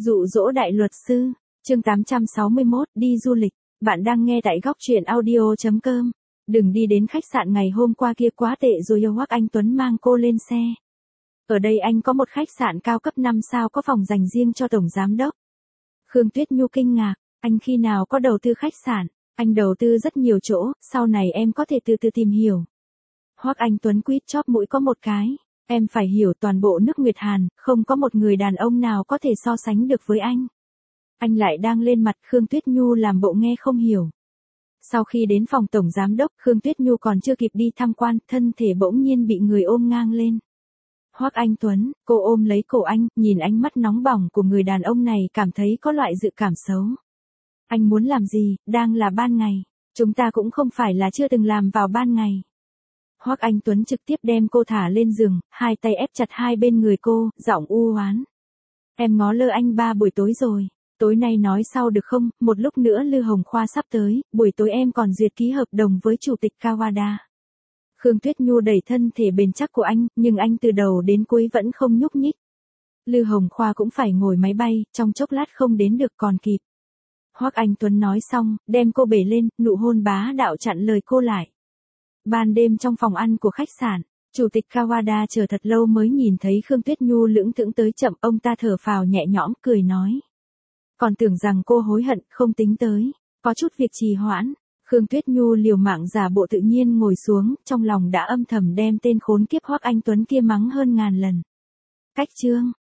Dụ dỗ đại luật sư, chương 861, đi du lịch. Bạn đang nghe tại góc truyện audio.com. Đừng đi đến khách sạn ngày hôm qua kia quá tệ rồi yêu Hoắc Anh Tuấn mang cô lên xe. Ở đây anh có một khách sạn cao cấp 5 sao có phòng dành riêng cho tổng giám đốc. Khương Tuyết Nhu kinh ngạc, anh khi nào có đầu tư khách sạn, anh đầu tư rất nhiều chỗ, sau này em có thể từ từ tìm hiểu. Hoắc Anh Tuấn quýt chóp mũi có một cái. Em phải hiểu toàn bộ nước Nguyệt Hàn, không có một người đàn ông nào có thể so sánh được với anh. Anh lại đang lên mặt Khương Tuyết Nhu làm bộ nghe không hiểu. Sau khi đến phòng tổng giám đốc, Khương Tuyết Nhu còn chưa kịp đi tham quan, thân thể bỗng nhiên bị người ôm ngang lên. Hoắc Anh Tuấn, cô ôm lấy cổ anh, nhìn ánh mắt nóng bỏng của người đàn ông này cảm thấy có loại dự cảm xấu. Anh muốn làm gì, đang là ban ngày. Chúng ta cũng không phải là chưa từng làm vào ban ngày. Hoắc Anh Tuấn trực tiếp đem cô thả lên giường, hai tay ép chặt hai bên người cô, giọng u oán. Em ngó lơ anh 3 buổi tối rồi, tối nay nói sau được không, một lúc nữa Lư Hồng Khoa sắp tới, buổi tối em còn duyệt ký hợp đồng với chủ tịch Kawada. Khương Tuyết Nhu đẩy thân thể bền chắc của anh, nhưng anh từ đầu đến cuối vẫn không nhúc nhích. Lư Hồng Khoa cũng phải ngồi máy bay, trong chốc lát không đến được còn kịp. Hoắc Anh Tuấn nói xong, đem cô bế lên, nụ hôn bá đạo chặn lời cô lại. Ban đêm trong phòng ăn của khách sạn, chủ tịch Kawada chờ thật lâu mới nhìn thấy Khương Tuyết Nhu lững thững tới chậm, ông ta thở phào nhẹ nhõm cười nói. Còn tưởng rằng cô hối hận, không tính tới, có chút việc trì hoãn. Khương Tuyết Nhu liều mạng giả bộ tự nhiên ngồi xuống, trong lòng đã âm thầm đem tên khốn kiếp Hoắc Anh Tuấn kia mắng hơn ngàn lần. Cách chương,